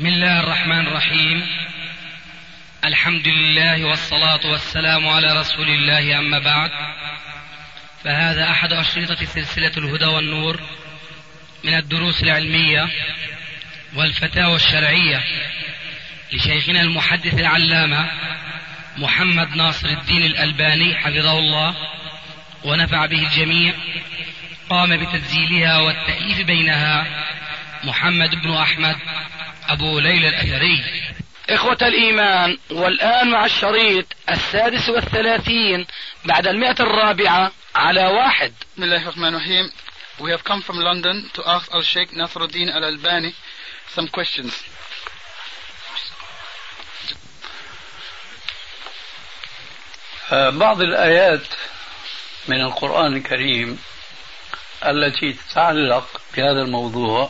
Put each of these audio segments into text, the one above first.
بسم الله الرحمن الرحيم. الحمد لله والصلاة والسلام على رسول الله، أما بعد، فهذا أحد أشرطة سلسلة الهدى والنور من الدروس العلمية والفتاوى الشرعية لشيخنا المحدث العلامة محمد ناصر الدين الألباني حفظه الله ونفع به الجميع. قام بتسجيلها والتأليف بينها محمد بن أحمد أبو ليلى الأثري. إخوة الإيمان، والآن مع الشريط 36 بعد 104 على 1. بسم الله الرحمن الرحيم. We have come from London to ask Al-Sheikh Nasruddin Al-Albani some questions. بعض الآيات من القرآن الكريم التي تتعلق بهذا الموضوع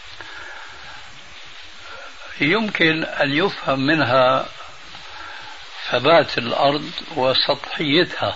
يمكن أن يفهم منها ثبات الأرض وسطحيتها،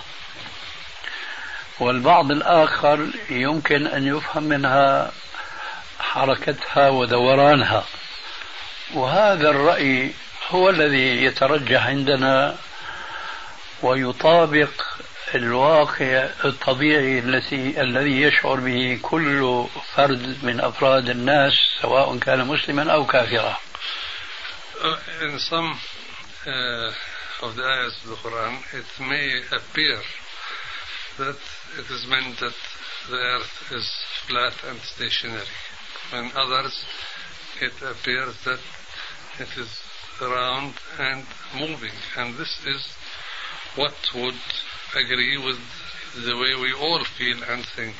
والبعض الآخر يمكن أن يفهم منها حركتها ودورانها، وهذا الرأي هو الذي يترجح عندنا ويطابق الواقع الطبيعي الذي يشعر به كل فرد من أفراد الناس، سواء كان مسلما أو كافرا. In some of the ayahs of the Quran, it may appear that it is meant that the earth is flat and stationary. In others, it appears that it is round and moving. And this is what would agree with the way we all feel and think.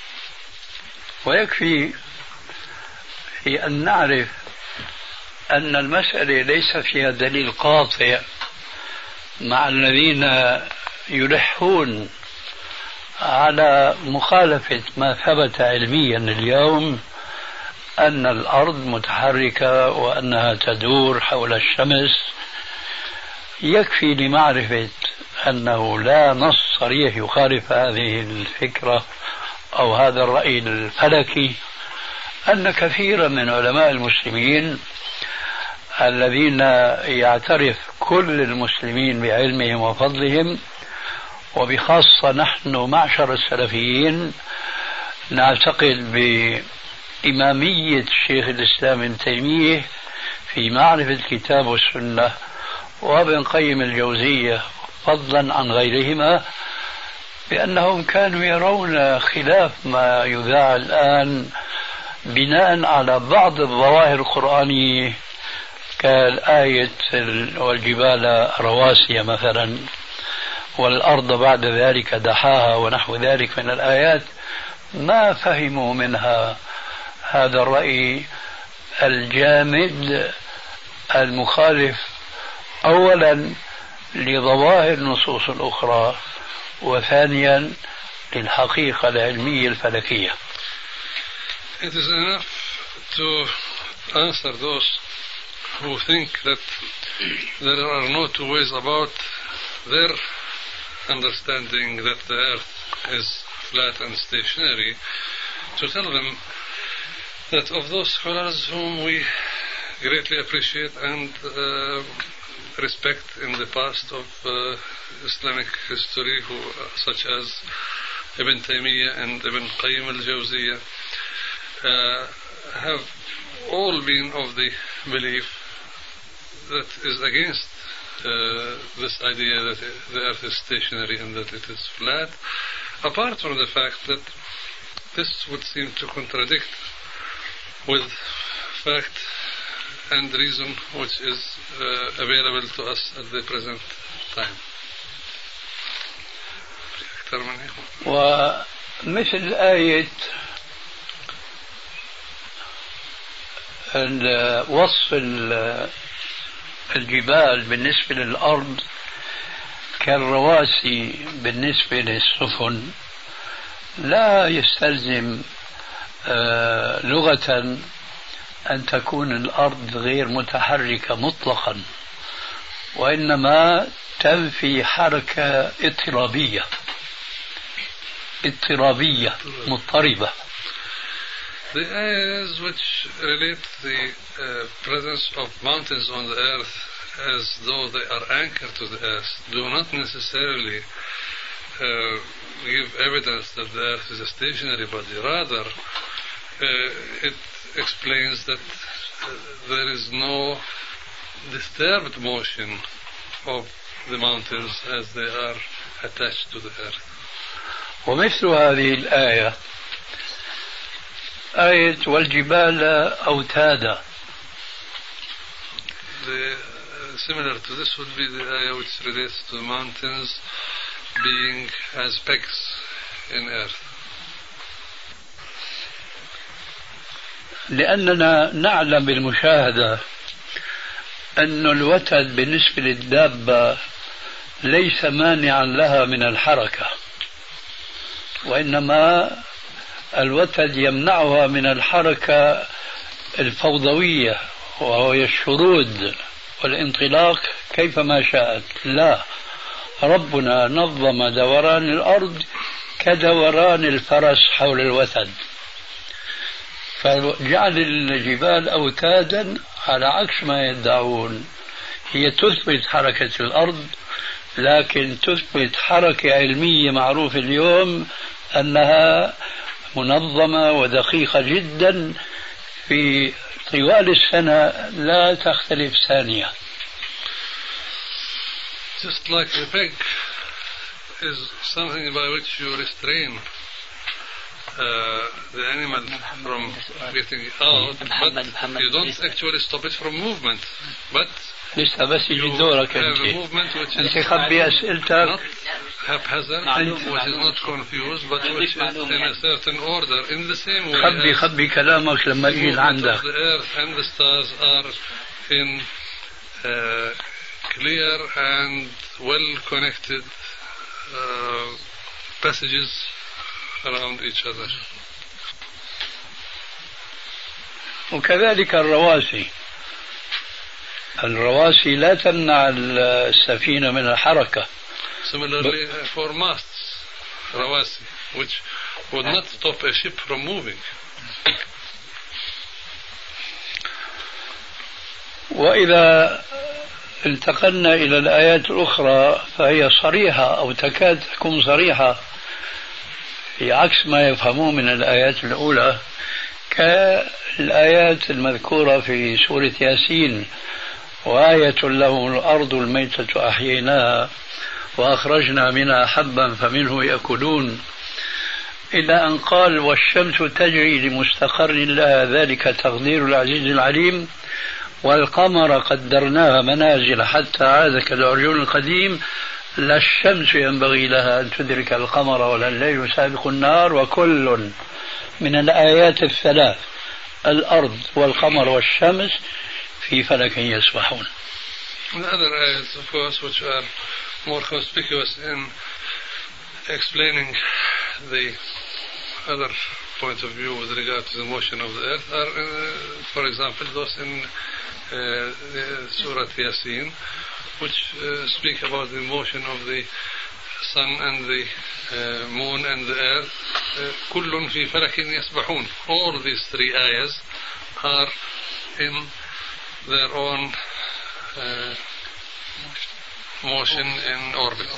ويكفي في أن نعرف أن المسألة ليس فيها دليل قاطع مع الذين يلحون على مخالفة ما ثبت علميا اليوم أن الأرض متحركة وأنها تدور حول الشمس. يكفي لمعرفة أنه لا نص صريح يخالف هذه الفكرة أو هذا الرأي الفلكي أن كثيرا من علماء المسلمين الذين يعترف كل المسلمين بعلمهم وفضلهم، وبخاصة نحن معشر السلفيين نعتقد بإمامية الشيخ الإسلام ابن تيمية في معرفة الكتاب والسنة وابن قيم الجوزية فضلا عن غيرهما، بأنهم كانوا يرون خلاف ما يذاع الآن بناء على بعض الظواهر القرآنية كالآية والجبال رواسي مثلا والأرض بعد ذلك دحاها ونحو ذلك من الآيات. ما فهموا منها هذا الرأي الجامد المخالف أولا لظواهر النصوص الأخرى، وثانيا للحقيقة العلمية الفلكية. It is enough to answer those who think that there are no two ways about their understanding that the earth is flat and stationary, to tell them that of those scholars whom we greatly appreciate and respect in the past of Islamic history, such as Ibn Taymiyyah and Ibn Qayyim al-Jawziyah, have all been of the belief that is against this idea that the earth is stationary and that it is flat, apart from the fact that this would seem to contradict with fact and reason which is available to us at the present time. ومثل آية وصف الجبال بالنسبة للأرض كالرواسي بالنسبة للسفن لا يستلزم لغة أن تكون الأرض غير متحركة مطلقا، وإنما تنفي حركة اضطرابية مضطربة. The ayahs which relate the presence of mountains on the earth as though they are anchored to the earth do not necessarily give evidence that the earth is a stationary body. Rather, it explains that there is no disturbed motion of the mountains as they are attached to the earth. ومثل هذه الآية آية والجبال أوتادا. Similar to this would be the ayah which relates to the mountains being as pegs in earth. لأننا نعلم بالمشاهدة أن الوتد بالنسبة للدابة ليس مانعا لها من الحركة، وإنما الوتد يمنعها من الحركة الفوضوية وهي الشرود والانطلاق كيفما شاءت. لا، ربنا نظم دوران الأرض كدوران الفرس حول الوتد، فجعل الجبال أوتادا على عكس ما يدعون. هي تثبت حركة الأرض، لكن تثبت حركة علمية معروفة اليوم أنها منظمة ودقيقة جدا في طوال السنة لا تختلف ثانية. Just like the peg is something by which you restrain the animal from getting out, but you don't actually stop it from movement. But لسه بس يجي دورك أنت خبي أسئلتك haphazard, which is not confused, but which is in a certain order. In the same way, خبي كلامك لما يجي عندك. The earth and the stars are in clear and well-connected passages around each other. وكذلك الرواسي لا تمنع السفينة من الحركة. Similarly for masts, rawasi, which would not stop a ship from moving. وإذا انتقلنا إلى الآيات الأخرى فهي صريحة أو تكاد تكون صريحة في عكس ما يفهمون من الآيات الأولى، كالآيات المذكورة في سورة ياسين: وآية لهم الأرض الميتة أحييناها وأخرجنا منها حبا فمنه يأكلون، إلى أن قال: والشمس تجري لمستقر لها ذلك تقدير العزيز العليم، والقمر قدرناها منازل حتى عاد كالعرجون القديم، لا الشمس ينبغي لها أن تدرك القمر ولا الليل سابق النهار، وكل من الآيات الثلاث الأرض والقمر والشمس في فلك يسبحون. The other ayats, of course, which are more conspicuous in explaining the other point of view with regard to the motion of the earth are, for example, those in Surah Yasin, which speak about the motion of the sun and the moon and the earth. كل في فلك يسبحون. All these three ayahs are in their own motion in orbit.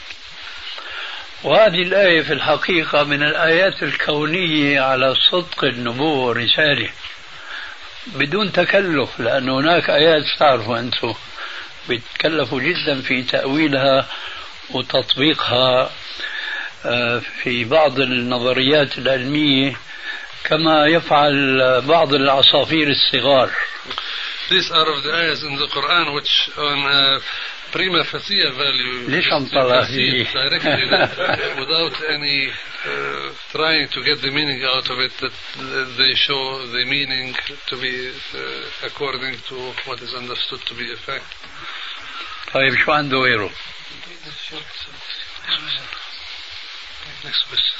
وهذه الآية في الحقيقة من الآيات الكونية على صدق النبوة والرسالة بدون تكلف، لأن هناك آيات تعرفوا أنتم بيتكلفوا جدا في تأويلها وتطبيقها في بعض النظريات العلمية كما يفعل بعض العصافير الصغار. These are of the ayahs in the Quran which on prima facie value directly without any trying to get the meaning out of it, that they show the meaning to be according to what is understood to be a fact. طيب شو عنده غيره؟ Next question.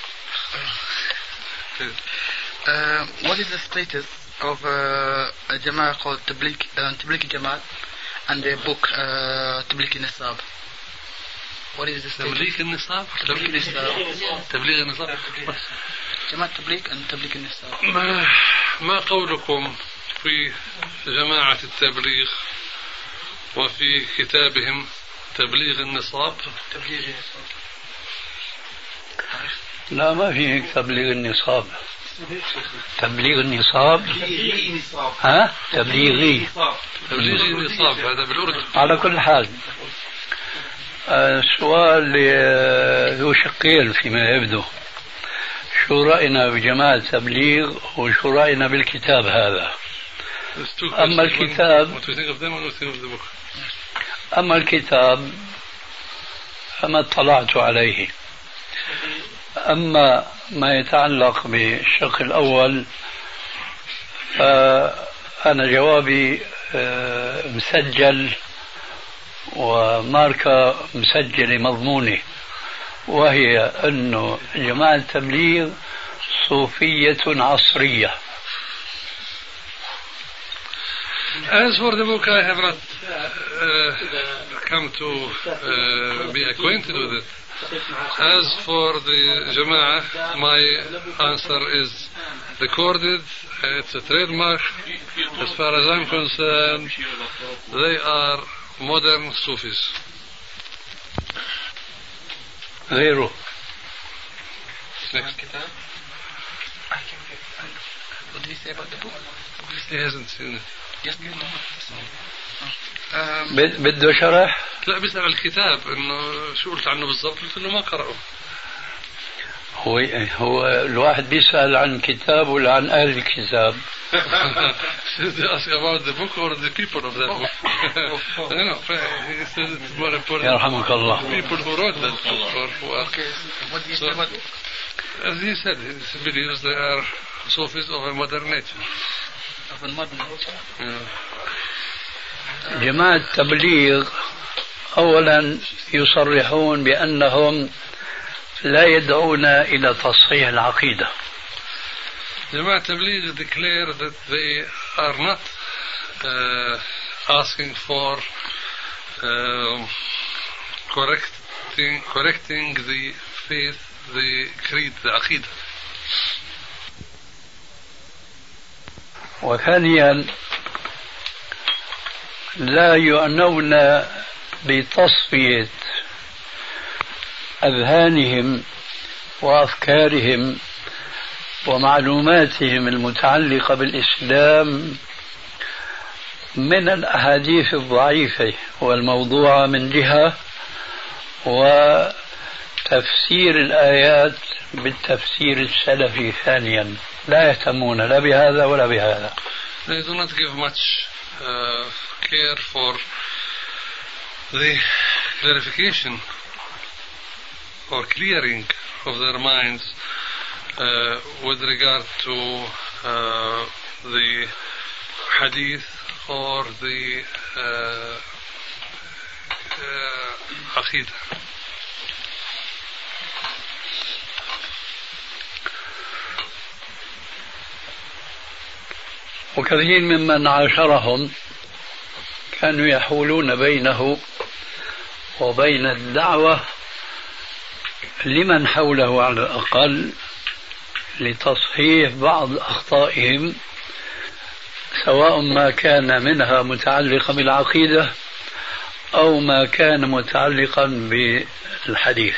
What is the status of a Jama'ah called Tablighi Jama'at and their book Tablighi Nisab? What is this? تبليغ النصاب. تبليغ النصاب. جماعة تبليغ and تبليغ النصاب. ما قولكم في جماعة التبليغ وفي كتابهم تبليغ النصاب؟ لا، ما في هيك تبليغ النصاب. تبليغ النصاب. ها؟ تبليغي. تبليغ النصاب هذا بالأردن. على كل حال السؤال ذو شقين فيما يبدو. شو رأينا بجماعة تبليغ وشو رأينا بالكتاب هذا؟ أما الكتاب فما اطلعت عليه. أما ما يتعلق بالشق الأول فأنا جوابي مسجل وماركة مسجلة مضمونة، وهي أنه جماعة التبليغ صوفية عصرية. As for the book, I have not come to be acquainted with it. As for the Jama'ah, my answer is recorded. It's a trademark. As far as I'm concerned, they are modern Sufis. غيره. Next. What did he say about the book? He hasn't seen it. بده شرح؟ لا، بيسأل الكتاب انه شو قلت عنه بالضبط، قلت له ما قرأه. هو الواحد بيسأل عن كتاب ولا عن أهل الكتاب؟ Should they ask about the book or the people of that book? No, he says it's more important. يرحمك الله. People who wrote that book or who are. Okay. What do you say about it? As he said, he believes they are Sufis of a modern nature. Of a modern nature. جماعة التبليغ أولا يصرحون بأنهم لا يدعون إلى تصحيح العقيدة. Jama'at Tabligh declare that they are not asking for correcting the faith, the creed, the aqidah. وثانيا لا يعنون بتصفية أذهانهم وأفكارهم ومعلوماتهم المتعلقة بالإسلام من الأحاديث الضعيفة والموضوعة من جهة، وتفسير الآيات بالتفسير السلفي ثانيا. لا يهتمون لا بهذا ولا بهذا. They do not give much care for the clarification or clearing of their minds with regard to the hadith or the aqidah. وكثير ممن عاشرهم كانوا يحولون بينه وبين الدعوة لمن حوله على الأقل لتصحيح بعض أخطائهم، سواء ما كان منها متعلقا بالعقيدة أو ما كان متعلقا بالحديث.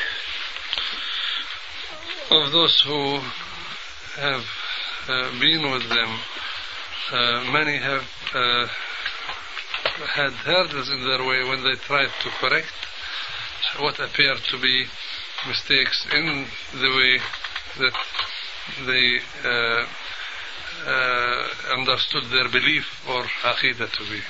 Of those who have been with them, many have had hurdles in their way when they tried to correct what appeared to be mistakes in the way that they understood their belief or aqidah to be.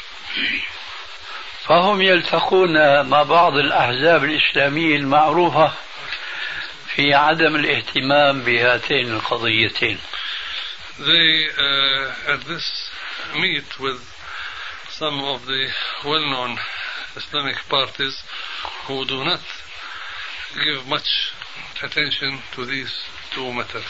فهم يلتقون مع بعض الأحزاب الإسلامية المعروفة في عدم الاهتمام بهاتين القضيتين. They at this meet with some of the well-known Islamic parties who do not give much attention to these two matters.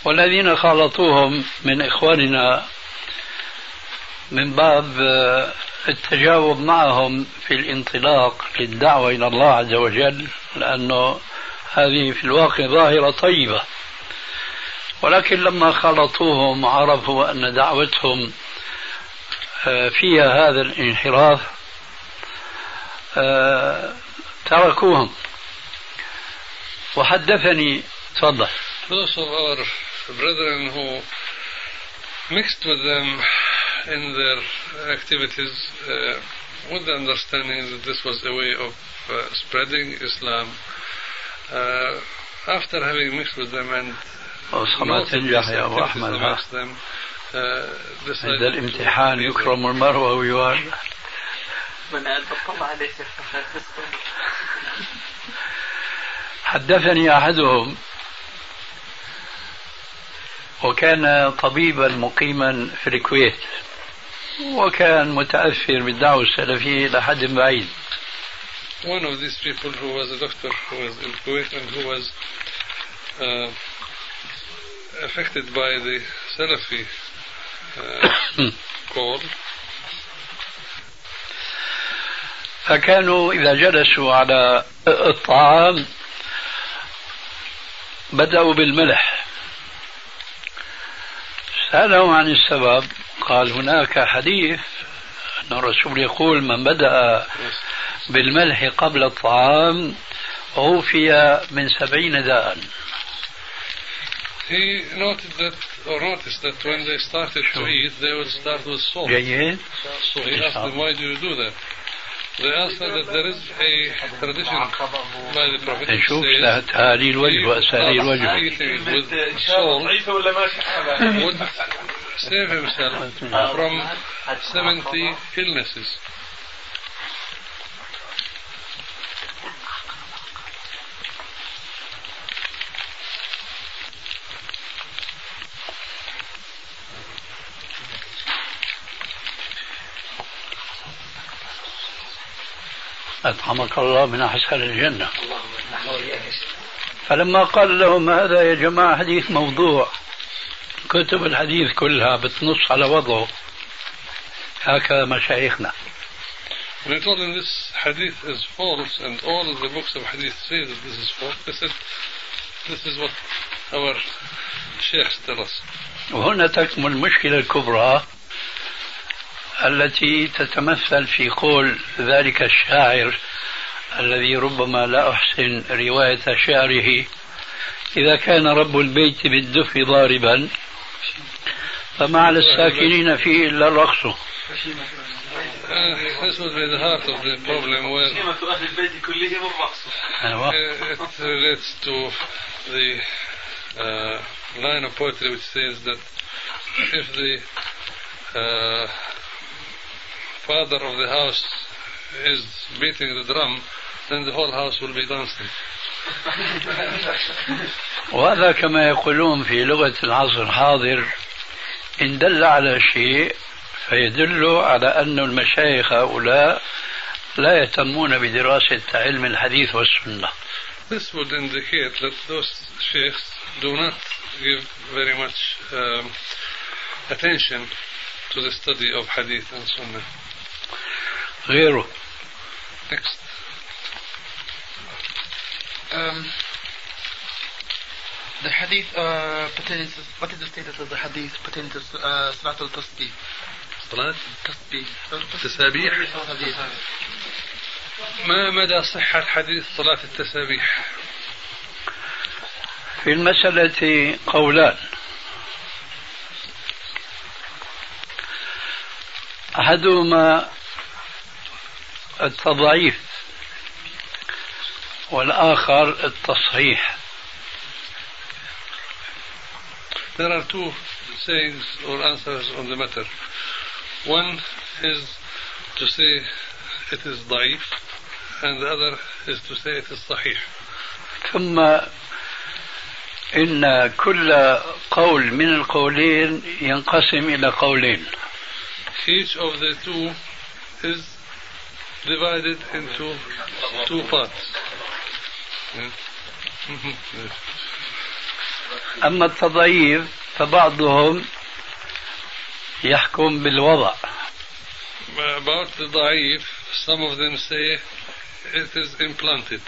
والذين خالطوهم من إخواننا من باب التجاوب معهم في الانطلاق للدعوة إلى الله عز وجل، لأنه هذه في الواقع ظاهرة طيبة، ولكن لما خلطوهم عرفوا أن دعوتهم فيها هذا الانحراف تركوهم. وحدثني تفضل. Those of our brethren who mixed with them in their activities with the understanding that this was a way of spreading Islam, after having mixed with them and تنجح يا أبو أحمد amongst them, عند الامتحان يكرم المرء ويوان. حدثني أحدهم وكان طبيبا مقيما في الكويت، وكان متأثر بالدعوة السلفية إلى حد بعيد. One of these people who was a doctor who was in Kuwait and who was affected by the Salafi call. فكانوا إذا جلسوا على الطعام بدأوا بالملح. سألهم عن السبب، قال هناك حديث أن الرسول يقول من بدأ بالملح قبل الطعام عوفي من 70 داء. He noticed that when they started to eat, they would start with salt. جيد. So he asked them, why do you do that? They answered that there is a tradition by the Prophet نشوف تهالي الوجه وأسالي الوجه. Eating with salt would save himself from 70 illnesses. أطعمك الله من أحسن الجنة. فلما قال لهم هذا يا جماعة حديث موضوع، كتب الحديث كلها بتنص على وضعه، هكذا مشايخنا. When I told them this hadith is false and all of the books of hadith say that this is false, they said this is what our sheikhs tell us. وهنا تكمن المشكلة الكبرى التي تتمثل في قول ذلك الشاعر الذي ربما لا أحسن رواية شعره: إذا كان رب البيت بالدف ضاربا فما على الساكنين فيه إلا الرقص. This would be the heart of the problem where it relates to the line of poetry which says that if the father of the house is beating the drum, then the whole house will be dancing. وهذا كما يقولون في لغة العصر الحاضر إن دل على شيء فيدل على أن المشايخ هؤلاء لا يهتمون بدراسة علم الحديث والسنة. This would indicate that those sheikhs do not give very much attention to the study of hadith and sunnah. غيره. Next. The hadith pertaining to, what is the status of the hadith pertaining to Salat al-Tasbih? صلاة التسابيح. ما مدى صحة حديث صلاة التسابيح؟ في المسألة قولان. أحدهما التضعيف والآخر التصحيح. There are two sayings or answers on the matter. One is to say it is ضعيف and the other is to say it is صحيح. ثم إن كل قول من القولين ينقسم إلى قولين. Each of the two is divided into two parts. أما التضعيف فبعضهم يحكم بالوضع about the ضعيف, some of them say it is implanted.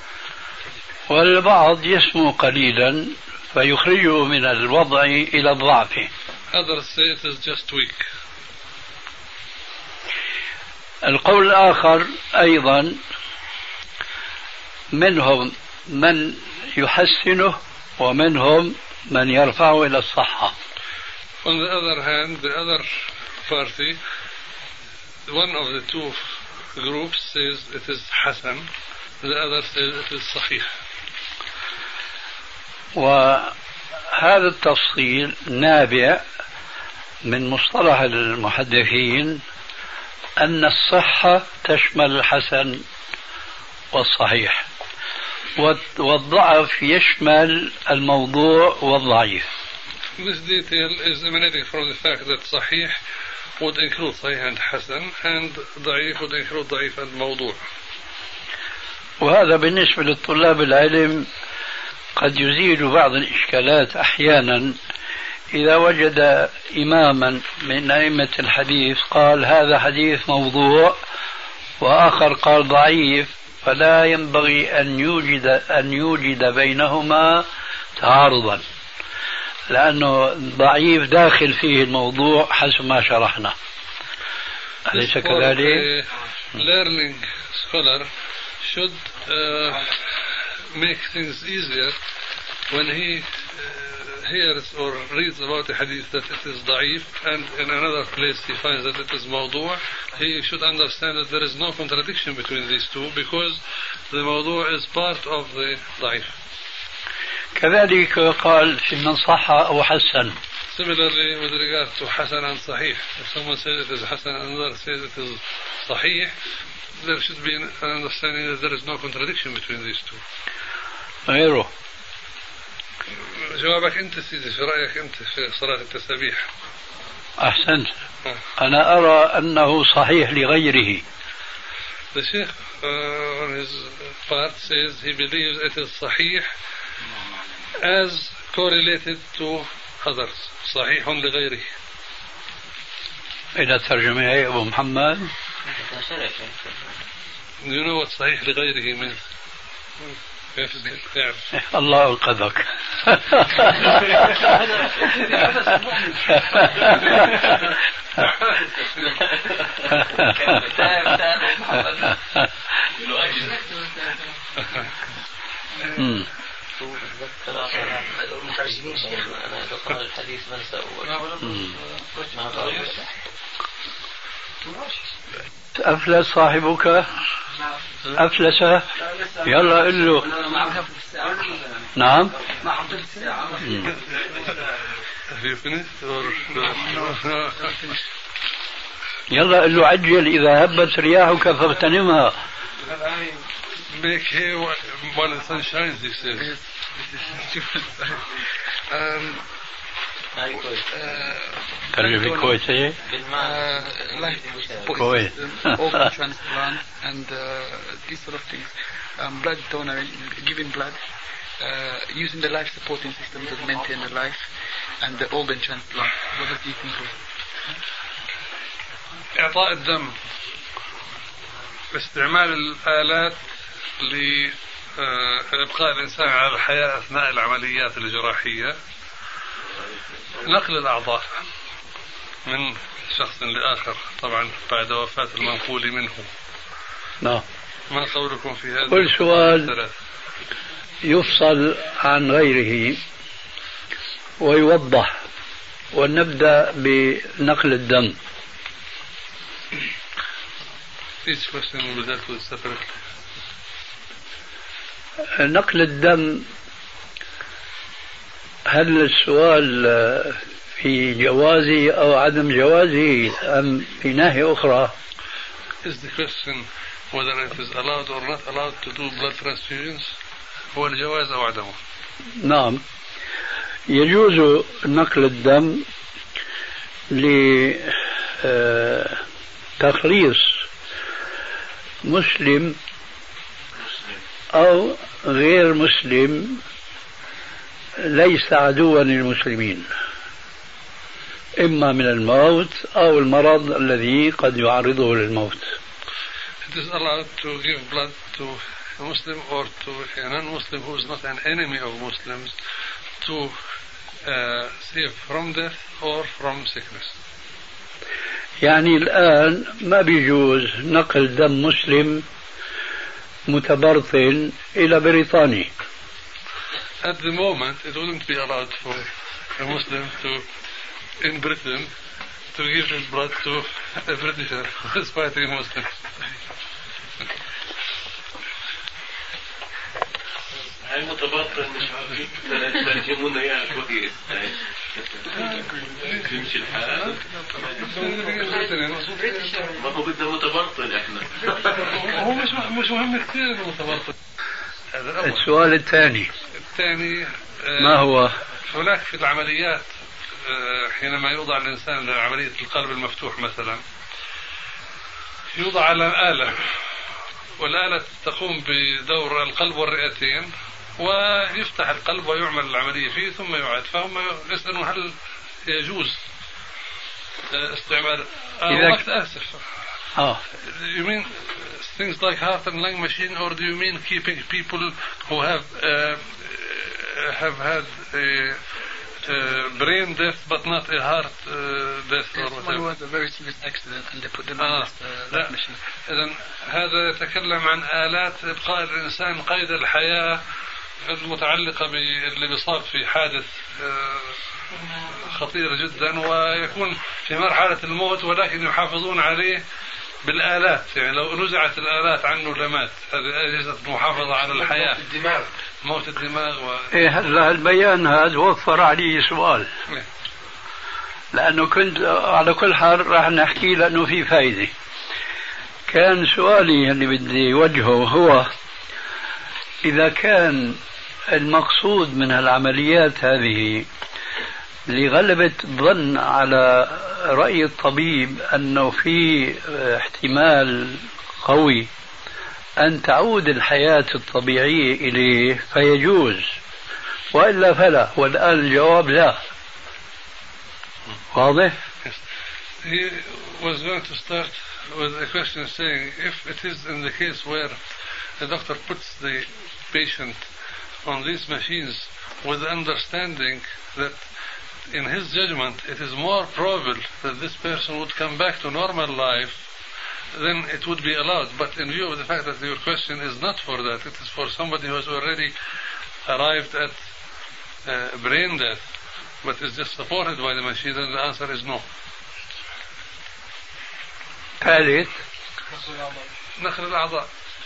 والبعض يسمو قليلا فيخرجه من الوضع إلى الضعف. Others say it is just weak. القول الآخر أيضا منهم من يحسنه ومنهم من يرفعه إلى الصحة. On the other hand, the other party, one of the two groups says it is Hasan, the other says it is Sahih. وهذا التفصيل نابع من مصطلح المحدثين أن الصحة تشمل الحسن والصحيح، والضعف يشمل الموضوع والضعيف. This detail is emanating from the fact that Sahih would include Sahih and Hasan, and Da'if would include Da'if and Mawdu'. وهذا بالنسبة للطلاب العلم قد يزيل بعض الإشكالات أحيانا إذا وجد إماما من أئمة الحديث قال هذا حديث موضوع وآخر قال ضعيف، فلا ينبغي أن يوجد بينهما تعارضا، لأنه ضعيف داخل فيه الموضوع حسب ما شرحنا. أليس كذلك؟ Learning scholar should make things easier when he hears or reads about a hadith that it is da'if, and in another place he finds that it is mawdu'. He should understand that there is no contradiction between these two, because the mawdu' is part of the da'if. كذلك قال في من صح أو حسن. Similarly, with regard to Hasan and Sahih, if someone says it is Hasan and another says it is Sahih, there should be an understanding that there is no contradiction between these two. غيره. جوابك أنت سيدي، في رأيك أنت في صلاة التسابيح؟ أحسنت. أنا أرى أنه صحيح لغيره. The Sheikh on his part says he believes it is Sahih as correlated to others. صحيح لغيره. إلى ترجمة يا أبو محمد. Do you know what صحيح لغيره means? الله أنقذك. أفلس صاحبك؟ أفلس؟ يلا قل له. نعم. يلا قل له عجل إذا هبت رياحك فاغتنمها. Make hay while the sun shines, he says. ترجمة كويسة. Life, organ transplant, and these sort of things. Blood donor, giving blood, using the life supporting system to maintain the life, and the organ transplant. What do you think of? إعطاء الدم، استعمال الآلات لإبقاء الإنسان على الحياة أثناء العمليات الجراحية، نقل الأعضاء من شخص لآخر طبعا بعد وفاة المنقول منه. نعم. ما قولكم في هذا؟ كل سؤال يفصل عن غيره ويوضح، ونبدأ بنقل الدم. Each question will be dealt with separately. نقل الدم، هل السؤال في جوازه أو عدم جوازه أم في ناحية أخرى؟ Is the question whether it is allowed or not allowed to do blood transfusions؟ هو الجواز أو عدمه؟ نعم، يجوز نقل الدم لتخليص مسلم أو غير مسلم ليس عدوا للمسلمين. إما من الموت أو المرض الذي قد يعرضه للموت. It is allowed to give blood to a Muslim or to a non-Muslim who is not an enemy of Muslims to save from death or from sickness. يعني الآن ما بيجوز نقل دم مسلم متبرطن إلى بريطانيا. At the moment, it wouldn't be allowed for a Muslim in Britain to give his blood to a Britisher who is fighting Muslims. هاي متبطل مش عارفين ترجمونا اياها كويس. تمشي الحال. ما هو بدنا متبطل احنا. هو مش مهم كثير المتبطل. السؤال الثاني ما هو؟ هناك في العمليات حينما يوضع الإنسان لعملية القلب المفتوح مثلا يوضع على آلة، والآلة تقوم بدور القلب والرئتين ويفتح القلب ويعمل العملية فيه ثم يعاد. فهم يسألون هل يجوز استعمال آسف You mean things like heart and lung machine, or do you mean keeping people who have had a brain death but not a heart death or whatever? One was a very serious accident and they put them in that machine. إذن هذا يتكلم عن آلات إبقاء الإنسان قيد الحياة المتعلقة باللي بيصاب في حادث خطير جدا ويكون في مرحلة الموت ولكن يحافظون عليه بالآلات. يعني لو نزعت الآلات عنه لمات. هذه أجهزة محافظة على الحياة. موت الدماغ هلا البيان هذا وفر علي سؤال لأنه كنت على كل حال راح نحكي لأنه في فايدة. كان سؤالي اللي بدي وجهه هو إذا كان المقصود من العمليات هذه لغلبة الظن على رأي الطبيب أنه في احتمال قوي أن تعود الحياة الطبيعية إليه فيجوز، وإلا فلا. والآن الجواب لا. واضح؟ He was going to start with a question saying if it is in the case where the doctor puts the patient on these machines with the understanding that in his judgment it is more probable that this person would come back to normal life, then it would be allowed. But in view of the fact that your question is not for that, it is for somebody who has already arrived at brain death but is just supported by the machine, then the answer is no. ثالث نخل الأعضاء.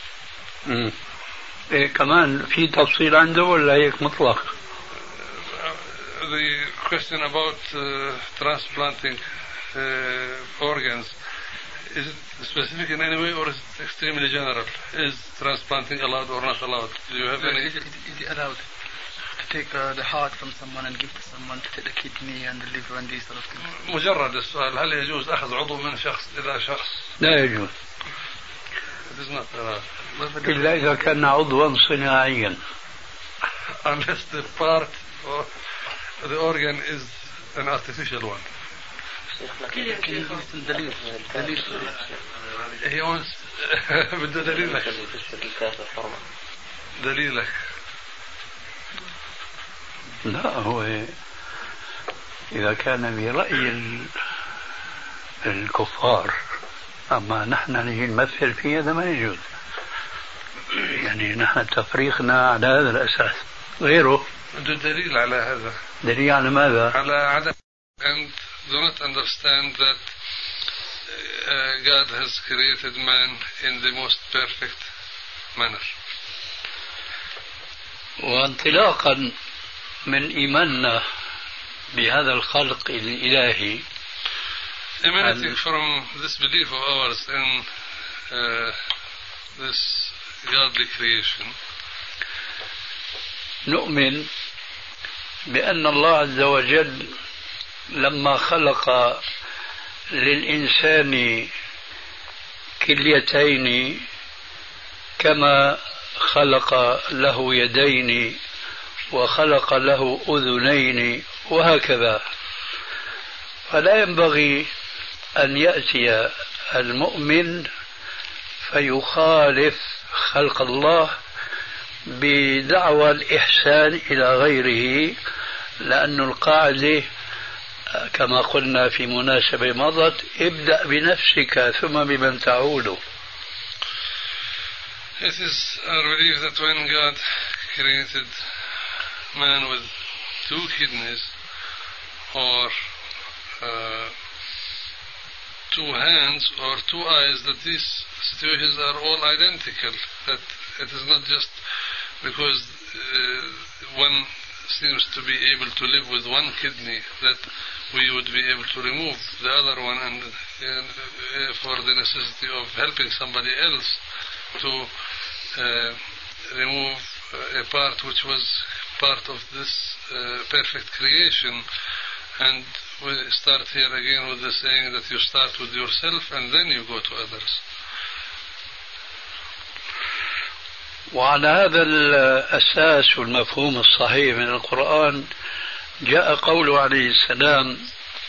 كمان في تفصيل عنده ولا هيك مطلق؟ The question about transplanting organs, is it specific in any way or is it extremely general? Is transplanting allowed or not allowed? Do you have any? Is it allowed to take the heart from someone and give to someone, to take the kidney and the liver and these sort of things? مجرد السؤال هل يجوز أخذ عضو من شخص إلى شخص؟ لا يجوز. It is not allowed. إلا إذا كان عضوا صناعيا. Unless the part or the organ is an artificial one. He wants بده دليلك. دليلك. لا هو إذا كان برأي الكفار، أما نحن نجي نمثل فيه هذا ما يجوز. يعني نحن تفريقنا على هذا الأساس. غيره دليل على هذا. دليل على ماذا؟ على عدم and do not understand that God has created man in the most perfect manner. وانطلاقا من إيماننا بهذا الخلق الإلهي، emanating from this belief of ours in this godly creation, نؤمن بأن الله عز وجل لما خلق للإنسان كليتين كما خلق له يدين وخلق له أذنين وهكذا، فلا ينبغي أن يأتي المؤمن فيخالف خلق الله بدعوى الإحسان إلى غيره، لأن القاعدة كما قلنا في مناسبة مضت: ابدأ بنفسك ثم بمن تعود. It is our belief that when God created man with 2 kidneys or 2 hands or 2 eyes, that these situations are all identical, that it is not just because one seems to be able to live with 1 kidney that we would be able to remove the other one, and for the necessity of helping somebody else to remove a part which was part of this perfect creation. And we start here again with the saying that you start with yourself and then you go to others. وعلى هذا الأساس والمفهوم الصحيح من القرآن جاء قوله عليه السلام: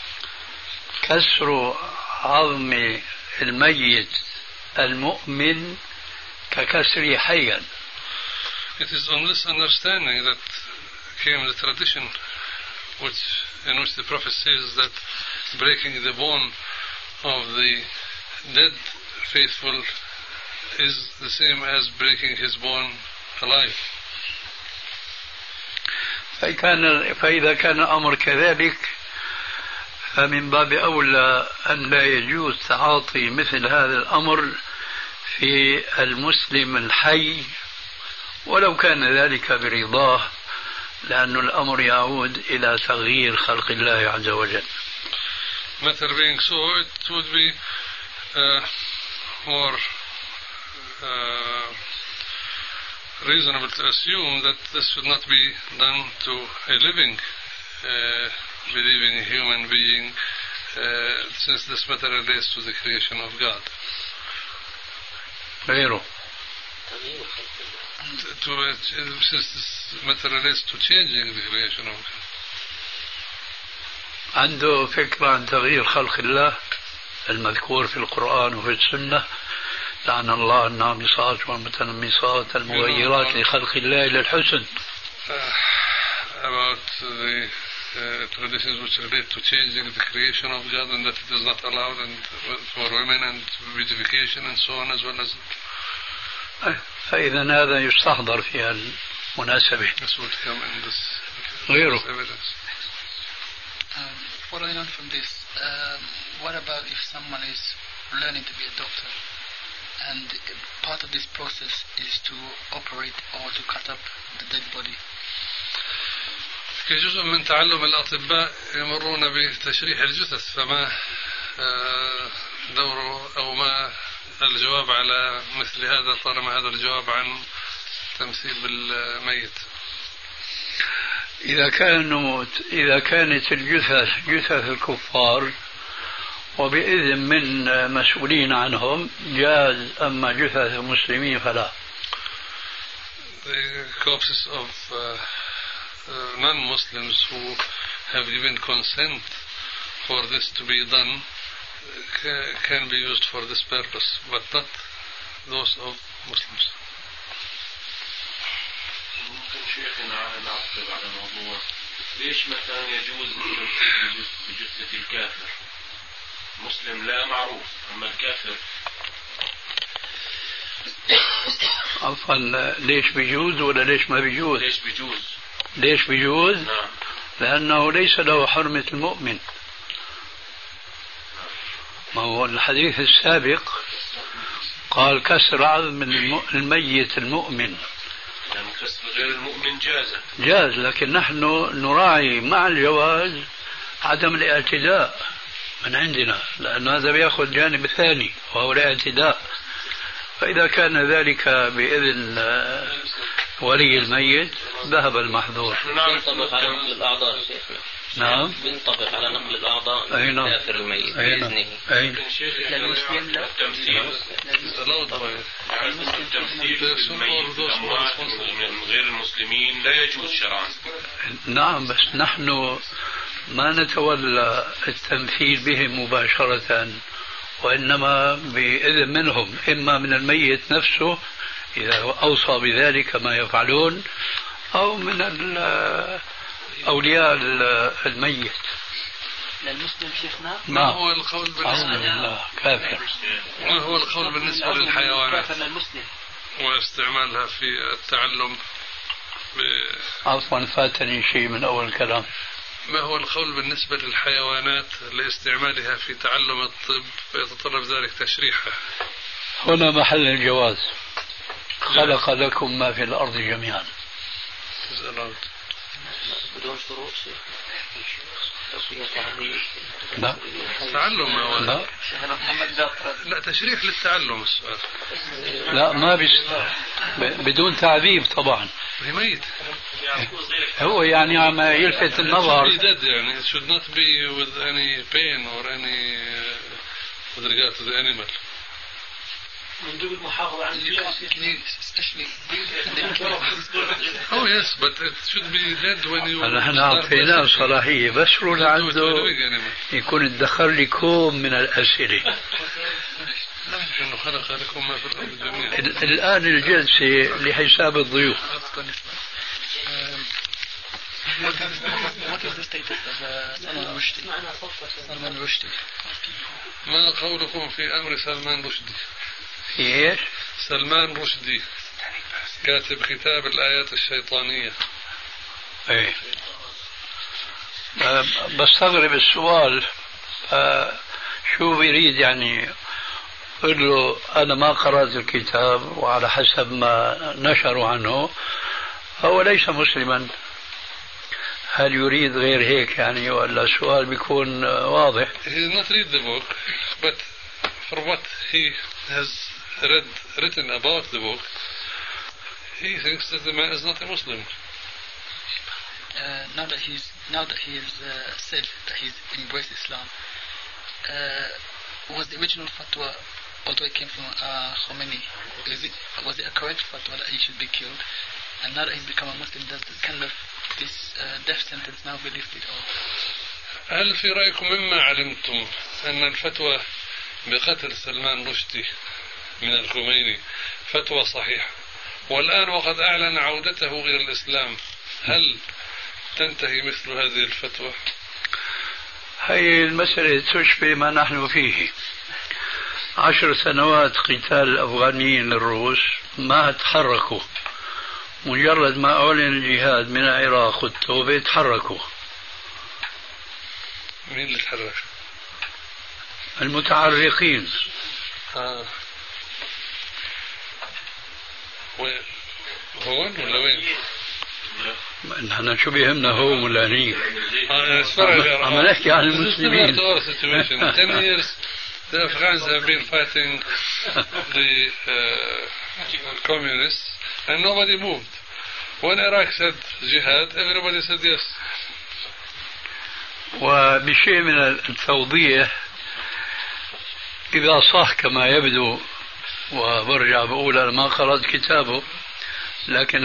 كسر عظم الميت المؤمن ككسر حيا. It is on this understanding that came the tradition in which the Prophet says that breaking the bone of the dead faithful is the same as breaking his bone alive. فإذا كان الأمر كذلك فمن باب أولى أن لا يجوز تعاطي مثل هذا الأمر في المسلم الحي ولو كان ذلك برضاه، لأن الأمر يعود إلى تغيير خلق الله عز وجل. Matter being so, it would be more reasonable to assume that this should not be done to a living believing human being, since this matter relates to the creation of God. غيره. Since this matter relates to changing the creation of God. عنده فكرة عن تغيير خلق الله المذكور في القرآن وفي السنة: لعن الله النامصات والمتنمصات المغيرات لخلق الله إلى الحسن. About the traditions which relate to changing the creation of God, and that it is not allowed and for women, and beautification and so on, as well as فإذا هذا يستحضر في المناسبة. غيره. Following on from this, what about if someone is learning to be a doctor and part of this process is to operate or to cut up the dead body? كجزء من تعلم الأطباء يمرون بتشريح الجثث، فما دوره أو ما الجواب على مثل هذا طالما هذا الجواب عن تمثيل بالميت؟ إذا كانت جثث الكفار وبإذن من مسؤولين عنهم جاز، أما جثث المسلمين فلا. The corpses of non-Muslims who have given consent for this to be done can be used for this purpose, but not those of Muslims. ممكن شيخنا نعقب على الموضوع، ليش مثلا يجوز التمثيل بجثة الكافر؟ مسلم لا معروف، أما الكافر عفوا، ليش بيجوز ولا ليش ما بيجوز؟ ليش بيجوز؟ نعم. لأنه ليس له حرمة المؤمن. ما هو الحديث السابق قال كسر عظم الميت المؤمن. يعني كسر غير المؤمن جاز، لكن نحن نراعي مع الجواز عدم الاعتداء من عندنا، لأن هذا بيأخذ جانب ثاني وهو الاعتداء. فإذا كان ذلك بإذن ولي الميت ذهب المحظور. ينطبق على نقل الأعضاء شيخنا. نعم، ينطبق على نقل الأعضاء كافر الميت بإذنه. للمسلم لا التمثيل بالأموات من غير المسلمين لا يجوز شرعا. نعم، بس نحن ما نتولى التمثيل بهم مباشرة، وإنما بإذن منهم، إما من الميت نفسه إذا أوصى بذلك كما يفعلون، أو من أولياء الميت. للمسلم شيخنا ما هو القول بالنسبة كافر. ما هو القول بالنسبة للحيوانات المسلم واستعمالها في التعلم عفوا فاتني شيء من أول كلام. ما هو القول بالنسبة للحيوانات لاستعمالها في تعلم الطب فيتطلب ذلك تشريحها؟ هنا محل الجواز. خلق لكم ما في الأرض جميعا. بدون شروط لا تعلم لا لا تشريح للتعلم السؤال. لا ما بدون تعذيب طبعا. ميت هو يعني عم يلفت النظر. يعني it should not be with any pain or any with regard to the animal. من دون المحافظة على Oh yes, but it should be dead when you. نحن أعطيناه صلاحية بس رول عنده يكون ادخر لي كوم من الأسئلة. إنه خلق لكم ما في الأرض جميعا. الآن الجلسة لحساب الضيوف. What is the status of Salman Rushdie? ما قولكم في أمر سلمان رشدي؟ في إيش؟ سلمان رشدي كاتب كتاب الآيات الشيطانية. ايه بستغرب السؤال. شو بيريد يعني؟ قل له أنا ما قرأت الكتاب وعلى حسب ما نشروا عنه هو ليس مسلما. هل يريد غير هيك يعني، ولا السؤال بيكون واضح؟ He did not read the book, but for what he has written about the book, he thinks that the man is not a Muslim. Now that he has said that he's embraced Islam, was the original fatwa, although it came from Khomeini, was it a correct fatwa that he should be killed? And now that he's become a Muslim, does this death sentence now be lifted? هل في رأيكم مما علمتم أن الفتوى بقتل سلمان رشدي من الخميني فتوى صحيحة، والآن وقد أعلن عودته إلى الإسلام، هل تنتهي مثل هذه الفتوى؟ هي المسألة تشبه ما نحن فيه. 10 سنوات قتال الأفغانيين للروس ما تحركوا، مجرد ما أعلن الجهاد من العراق والتوبة تحركوا. مين اللي تحرك؟ المتعرقين. هون ولا وين؟ نحن شو بيهمنا هون ولا هنيك؟ عم نحكي عن المسلمين. 10 years the Afghans have been fighting the communists and nobody moved. When Iraq said jihad, everybody said yes. وبشيء من التوضيح، إذا صح كما يبدو، وبرجع بقول أنا ما قرأت كتابه، لكن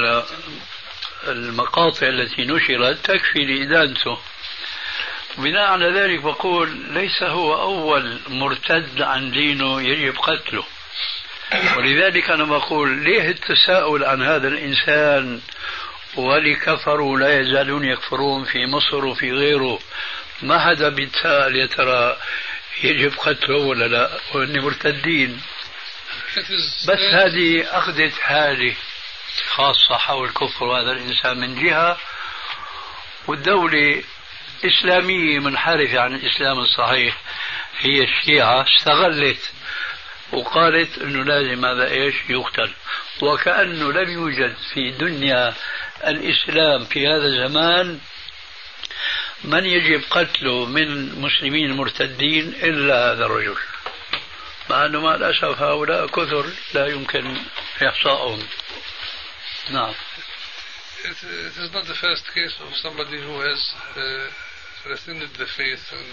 المقاطع التي نشرت تكفي لإدانته. بناء على ذلك بقول ليس هو أول مرتد عن دينه يجب قتله. ولذلك أنا بقول ليه التساؤل عن هذا الإنسان؟ ولكفروا لا يزالون يكفرون في مصر وفي غيره، ما حدا بيتساءل يا ترى يجب قتله ولا لا، وإني مرتدين. بس هذه أخذت حالي خاصة حول كفر هذا الإنسان من جهة، والدولة إسلامية منحرفة عن الإسلام الصحيح هي الشيعة استغلت وقالت أنه لازم هذا إيش يقتل، وكأنه لم يوجد في دنيا الإسلام في هذا الزمان من يجب قتله من مسلمين مرتدين إلا هذا الرجل، مع أنه مع الأسف هؤلاء كثر لا يمكن إحصائهم. نعم. It is not the first case of somebody who has rescinded the faith and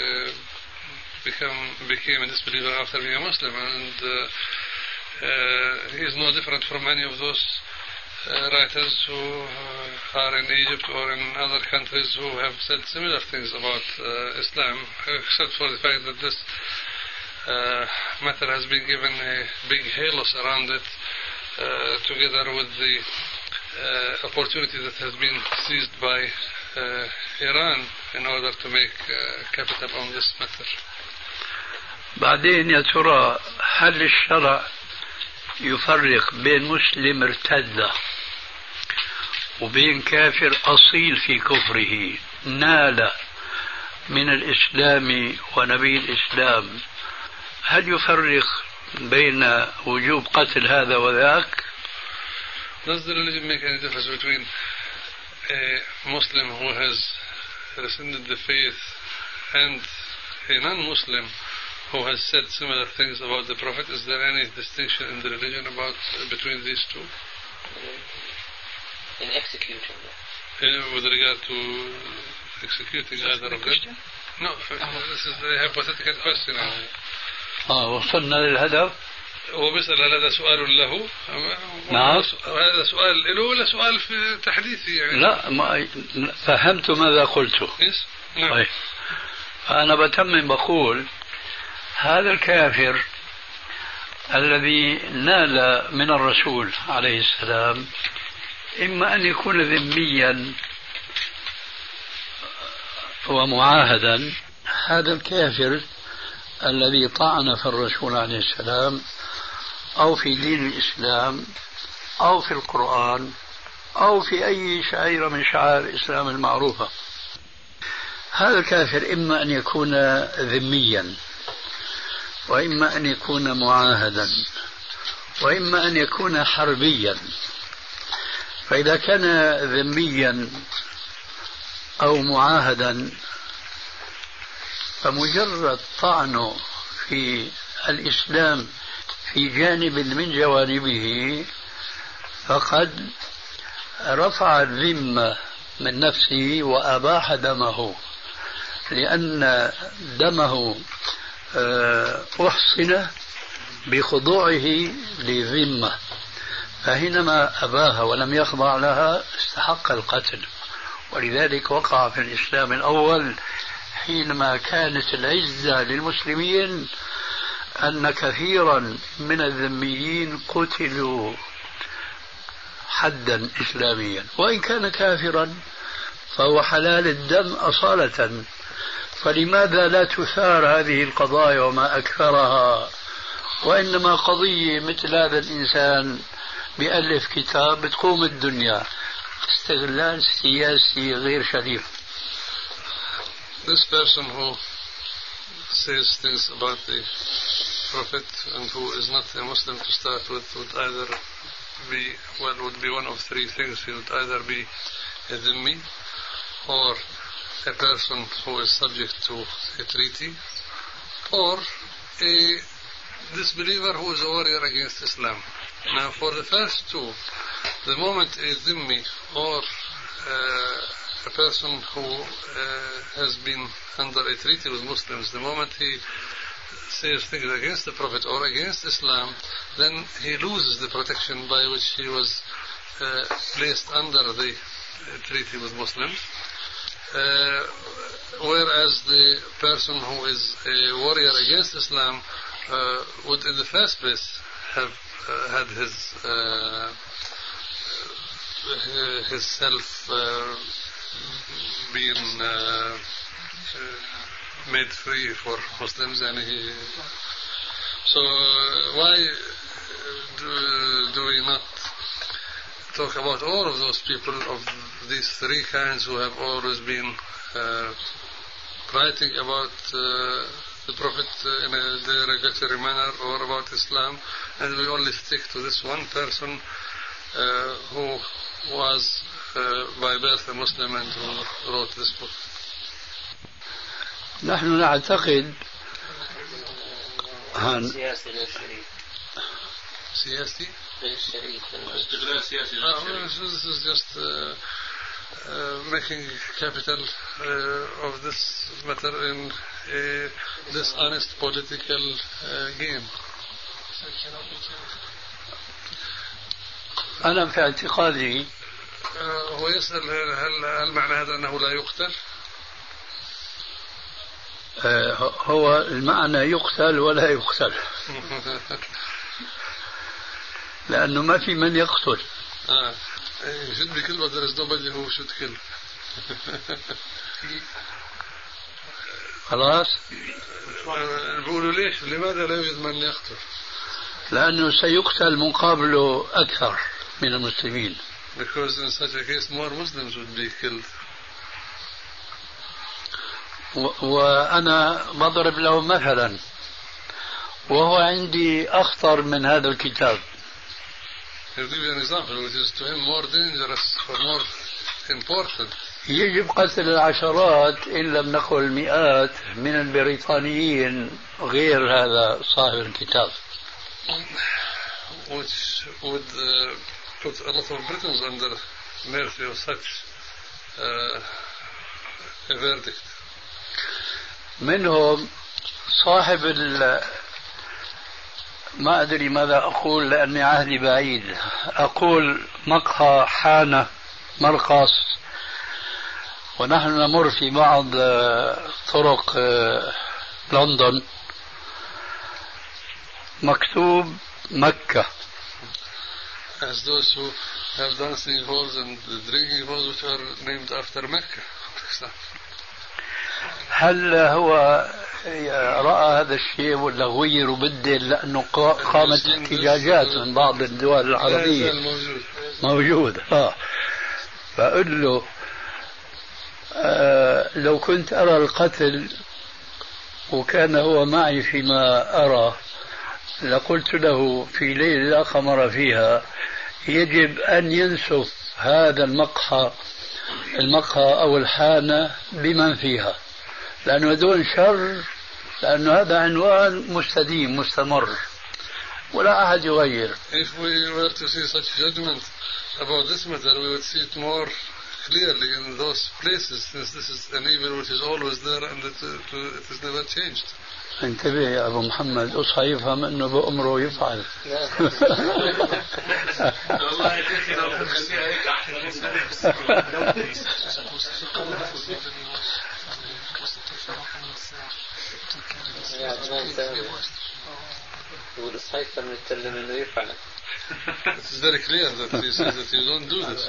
became a disbeliever after being a Muslim, and he is no different from any of those writers who are in Egypt or in other countries who have said similar things about Islam, except for the fact that this matter has been given a big halo around it, together with the opportunity that has been seized by Iran in order to make capital on this matter. بعدين يا ترى هل الشرع يفرق بين مسلم ارتد وبين كافر أصيل في كفره نال من الإسلام ونبي الإسلام؟ هل يفرق بين وجوب قتل هذا وذاك؟ Does the religion make any difference between a Muslim who has rescinded the faith and a non-Muslim who has said similar things about the Prophet? Is there any distinction in the religion between these two? In executing them. With regard to executing either of them? No, this is a hypothetical question. وصلنا للهدف. هو بيسأل هل هذا سؤال له؟ نعم. هذا سؤال له ولا سؤال في تحديثي يعني؟ لا ما فهمت ماذا قلته. نعم. طيب. أنا بتمم بقول هذا الكافر الذي نال من الرسول عليه السلام إما أن يكون ذميا ومعاهدا، هذا الكافر الذي طعن في الرسول عليه السلام أو في دين الإسلام أو في القرآن أو في أي شعيرة من شعائر الإسلام المعروفة، هذا الكافر إما أن يكون ذميا وإما أن يكون معاهدا وإما أن يكون حربيا. فإذا كان ذميا أو معاهدا فمجرد طعنه في الإسلام في جانب من جوانبه فقد رفع الذمة من نفسه وأباح دمه، لأن دمه أحصن بخضوعه لذمة، فحينما أباها ولم يخضع لها استحق القتل. ولذلك وقع في الإسلام الأول حينما كانت العزة للمسلمين أن كثيرا من الذميين قتلوا حدا إسلاميا، وإن كان كافرا فهو حلال الدم أصالة. فلماذا لا تثار هذه القضايا وما أكثرها، وإنما قضية مثل هذا الإنسان بيألف كتاب بتقوم الدنيا، استغلال سياسي غير شريف. This person who says things about the Prophet and who is not a Muslim to start with would either be, would be one of three things. He would either be a dhimmi or a person who is subject to a treaty, or a disbeliever who is a warrior against Islam. Now for the first two, the moment a dhimmi or a person who has been under a treaty with Muslims, the moment he says things against the Prophet or against Islam, then he loses the protection by which he was placed under the treaty with Muslims. Whereas the person who is a warrior against Islam would in the first place have had his self been made free for Muslims, and so why do we not talk about all of those people of these three kinds who have always been writing about the Prophet in a derogatory manner or about Islam, and we only stick to this one person who was by birth a Muslim and who wrote this book. نحن نعتقد سياسي this is just making capital of this matter in a dishonest political game. أنا في اعتقادي هو يسأل هل معنى هذا أنه لا يقتل؟ هو المعنى يقتل ولا يقتل لأنه ما في من يقتل. should be killed but there is nobody who should kill. خلاص. بيقولوا ليش؟ لماذا لا يوجد من يقتل؟ لأنه سيقتل مقابله أكثر من المسلمين. Because in such a case more Muslims would be killed. وأنا بضرب له مثلا وهو عندي أخطر من هذا الكتاب. He'll give you an example which is to him more dangerous or more important. يجب قتل العشرات إن لم نقل المئات من البريطانيين غير هذا صاحب الكتاب. Which would put a lot of Britons under mercy of such a verdict. منهم صاحب ما أدري ماذا أقول لأني عهدي بعيد، أقول مقهى حانة مرقص، ونحن نمر في بعض طرق لندن مكتوب مكة. As those who have dancing halls and drinking halls which are named after Mecca. هل هو رأى هذا الشيء ولا غير وبدل لأنه قامت احتجاجات من بعض الدول العربية؟ موجود. فأقول له لو كنت أرى القتل وكان هو معي فيما أرى لقلت له في ليلة لا قمر فيها يجب أن ينسف هذا المقهى أو الحانة بمن فيها، لأنه هذول شر، لأنه هذا عنوان مستديم مستمر ولا أحد يغير. If we were to see such judgment about this matter, we would see it more clearly in those places, since this is an evil which is always there and it is never changed. انتبه يا أبو محمد، أصحى يفهم أنه بأمره يفعل. It is very clear that he says that you don't do this.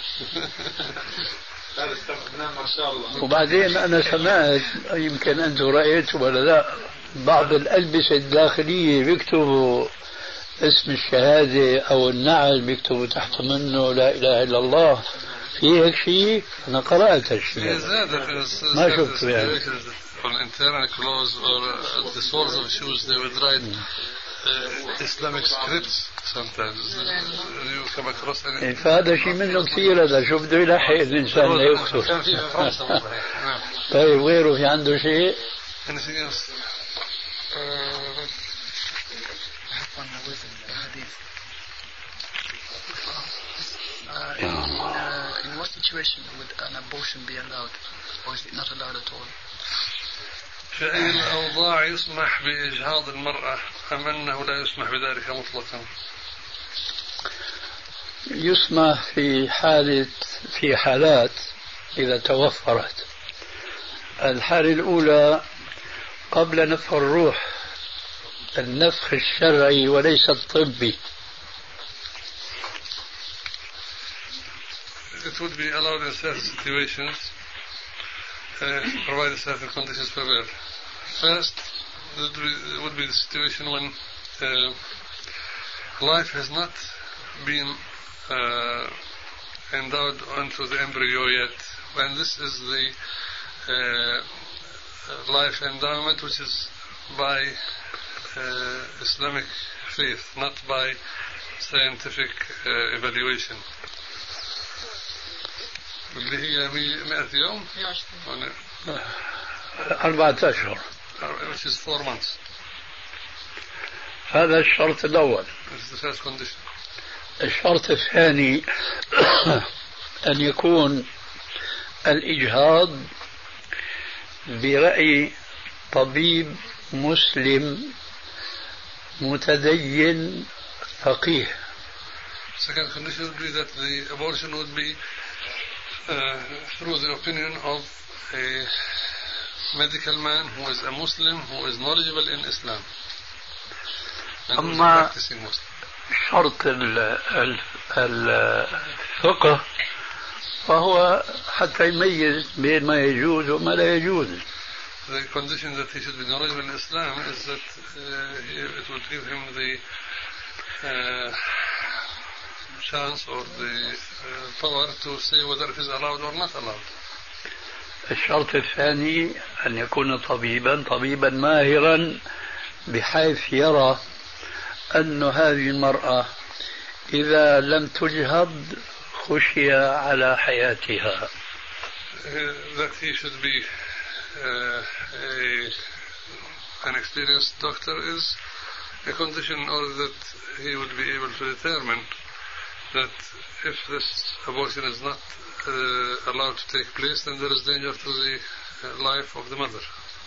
وبعدين أنا سمعت، يمكن أنتم رأيتوا ولا لا، بعض الألبسة الداخلية بيكتبوا اسم الشهادة أو النعل بيكتبوا تحت منه لا إله إلا الله. في هيك شيء؟ أنا قرأت هالشيء ما شفته يعني. On internal clothes or the soles of shoes they would write Islamic scripts sometimes. You come across any... فهذا شيء منه كثير، هذا شو بده يلحق الإنسان لا يقتل. طيب غيره في عنده شيء؟ Anything else? In what situation would an abortion be allowed, or is it not allowed at all? في أي الأوضاع يسمح بإجهاض المرأة أم أنه لا يسمح بذلك مطلقا؟ يسمح في حالات إذا توفرت. الحالة الأولى قبل نفخ الروح، النفخ الشرعي وليس الطبي. It would be allowed in certain situations, provided certain conditions prevail. First, it would be the situation when life has not been endowed onto the embryo yet, when this is the life endowment which is by Islamic faith, not by scientific evaluation. اللي هي 100 يوم 4 أشهر، which is 4 months. هذا الشرط الأول. This is the first condition. الشرط الثاني أن يكون الإجهاض برأي طبيب مسلم متدين فقيه، Second condition would be that the abortion would be through the opinion of a medical man who is a Muslim, who is knowledgeable in Islam. أما شرط الفقه فهو حتى يميز بين ما يجوز وما لا يجوز. The condition that he should be knowledgeable in Islam is that it will give him the chance or the power to say whether it is allowed or not allowed. الشرط الثاني أن يكون طبيبا ماهرا بحيث يرى أن هذه المرأة إذا لم تجهض خشي على حياتها. That he should be an experienced doctor is a condition in order that he would be able to determine that if this abortion is not allowed to take place, then there is danger to the life of the mother.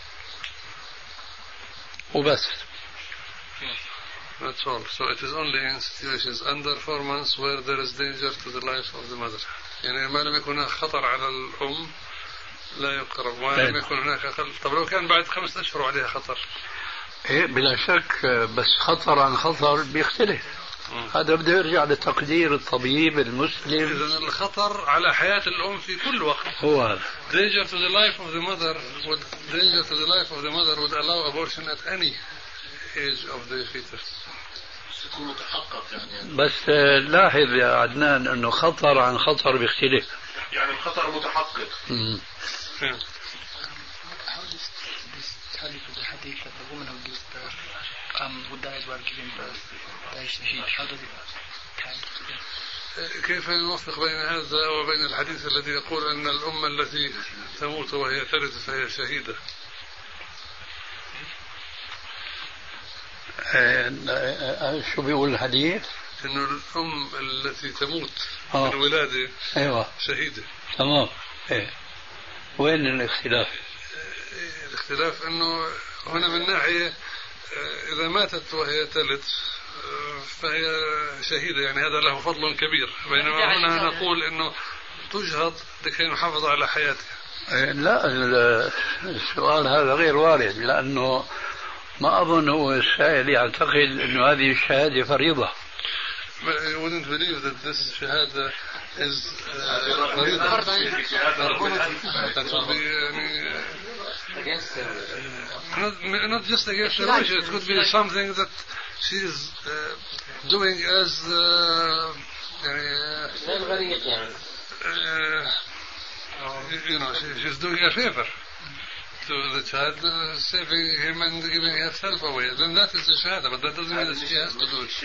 وبس. That's all. So it is only in situations under 4 months where there is danger to the life of the mother. يعني ما لم يكن هناك خطر على الأم لا يقرب، ما لم يكن هناك أقل. طب لو كان بعد 5 أشهر عليها خطر؟ إيه بلا شك، بس خطر عن خطر بيختلف. هذا بده يرجع لتقدير الطبيب المسلم. إذا الخطر على حياة الأم في كل وقت هو هذا. Danger to the life of the mother would allow abortion at any age of the fetus. بس لاحظ يا عدنان انه خطر عن خطر بيختلف. يعني الخطر متحقق. كيف نوفق بين هذا وبين الحديث الذي يقول أن الأمة التي تموت وهي تلد فهي شهيدة؟ شو بيقول الحديث؟ إنه الأم التي تموت في الولادة أيوة شهيدة. تمام. وين الاختلاف؟ الاختلاف أنه هنا من ناحية إذا ماتت وهي تلد فهي شهيدة، يعني هذا له فضل كبير، بينما هنا نقول أنه تجهض لكي نحافظ على حياتها. لا، السؤال هذا غير وارد، لأنه ما أظن هو السائل يعتقد أنه هذه الشهادة فريضة. I wouldn't believe that this shahada is that would be not just against the religion. It could be something that she is doing as you know, she's doing a favor to the child, saving him and giving herself away. Then that is the shahada, but that doesn't mean that she has to do it.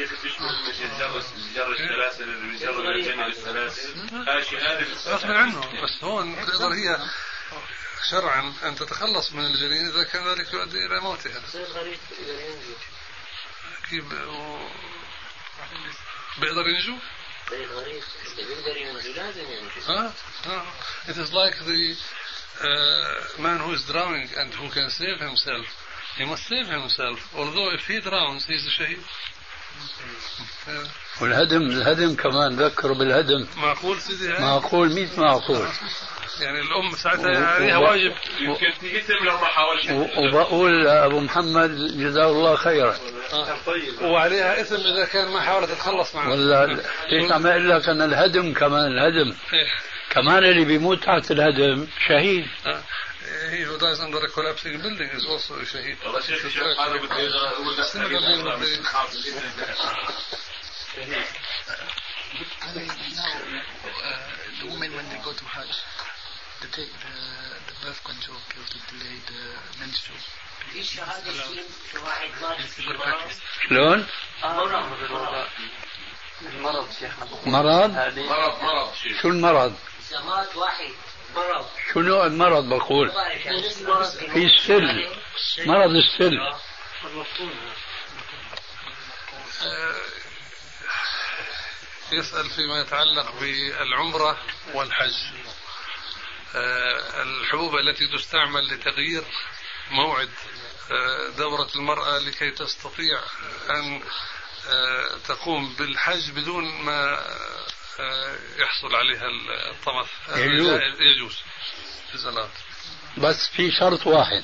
غصب عنه، بس هون تقدر هي شرعا أن تتخلص من الجنين إذا كان ذلك يؤدي إلى موتها. كيف بيقدر ينجو؟ It is like the man who is drowning and who can save himself. He must save himself. Although if he drowns, he is a shaheed. والهدم كمان ذكروا بالهدم. معقول سيدي؟ معقول 100 معقول. يعني الأم ساعتها عليها واجب يمكن تقتل لو ما حاولش. وبقول أبو محمد جزاه الله خيرا. وعليها إثم إذا كان ما حاولت تتخلص معه. ولا ليش عم أقول لك أن الهدم كمان الهدم. كمان اللي بيموت تحت الهدم شهيد. He who dies under a collapsing building is also a shaheed. The women when they go to Hajj, they take the birth control pill to delay the menstrual. شلون؟ مرض؟ شو المرض؟ شو نوع المرض بقول؟ في السل، مرض السل. يسأل فيما يتعلق بالعمرة والحج. الحبوب التي تستعمل لتغيير موعد دورة المرأة لكي تستطيع أن تقوم بالحج بدون ما يحصل عليها الطمث يجوز. بس في شرط واحد،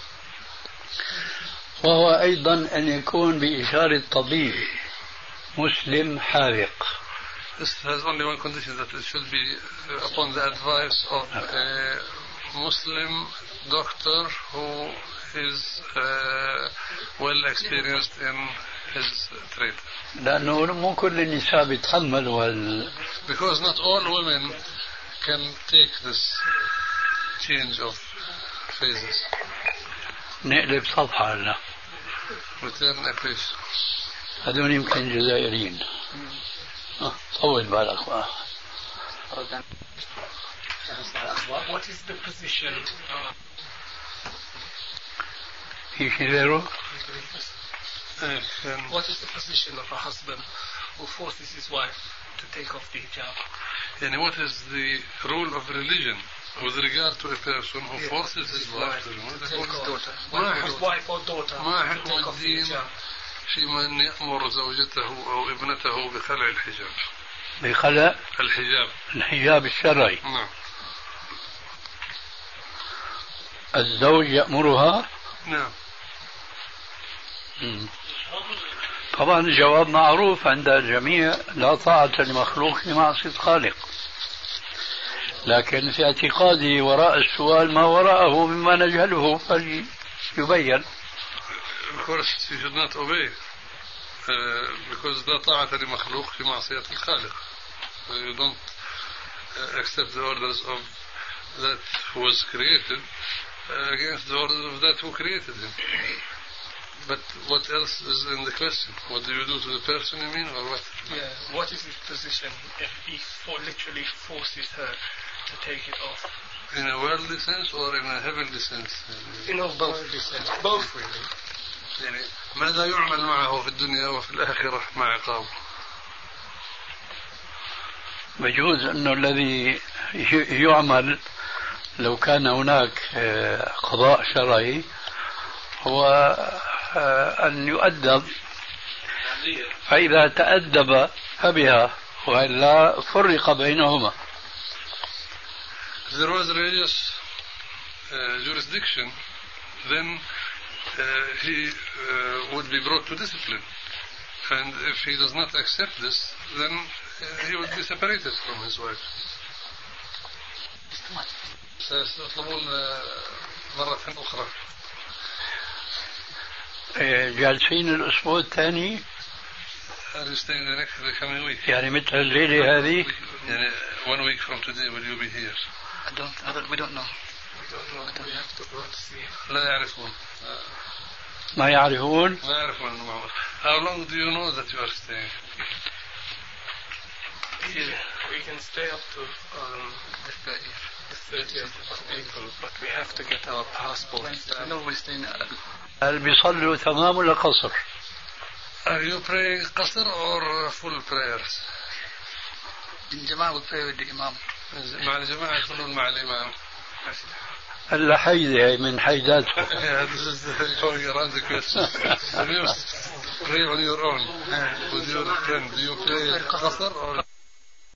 وهو أيضا أن يكون بإشارة طبيب مسلم حاذق. This has only one condition, that it should be upon the advice of a Muslim doctor who is well experienced in his trade. لأنه مو كل النساء بيتحملوا Because not all women can take this change of phases. نقلب صفحة لنا. Return a page. هذول يمكن جزائريين. طول بالك. What is the position? في شيء غيره؟ What is the position of a husband who forces his wife to take off the hijab? And what is the rule of religion with regard to a person who forces his wife to remove his wife or daughter to take off the hijab? في من يأمر زوجته أو ابنته بخلع الحجاب. بخلع الحجاب الشرعي. نعم. الزوج يأمرها؟ نعم. طبعا الجواب معروف عند الجميع: لا طاعة لمخلوق في معصية خالق. لكن في اعتقادي وراء السؤال ما وراءه مما نجهله فليبين. Of course you should not obey because لا طاعة لمخلوق في معصية الخالق. You don't accept the orders of that who was created against the orders of that who created him. But what else is in the question? What do you do to the person, you mean, or what? Yeah. What is his position if he literally forces her to take it off? In a worldly sense or in a heavenly sense? In a worldly sense. Both really. يعني ماذا يعمل معه في الدنيا وفي الآخرة مع عقابه؟ بجوز أنه الذي يعمل لو كان هناك قضاء شرعي هو أن يؤدب، فإذا تأدب فبها وإلا فرق بينهما. If there was religious jurisdiction, then he would be brought to discipline, and if he does not accept this, then he would be separated from his wife. سيطلبون مرة أخرى. جالسين الأسبوع الثاني. يعني مثل الليلة هذه. يعني 1 week from today will you be here? We don't know. لا يعرفون. ما يعرفون. ما يعرفون. How long do you know that you are staying? We can stay up to the 30th of April, but we have to get our passports. No, we're staying. هل بيصلوا تمام ولا قصر؟ Are you praying قصر or full prayers? الجماعة we pray with the imam. مع الجماعة يصلون مع الإمام. هلا حيدة من حيداته. This is going around the question. You pray on your own with your friend. Do you pray قصر or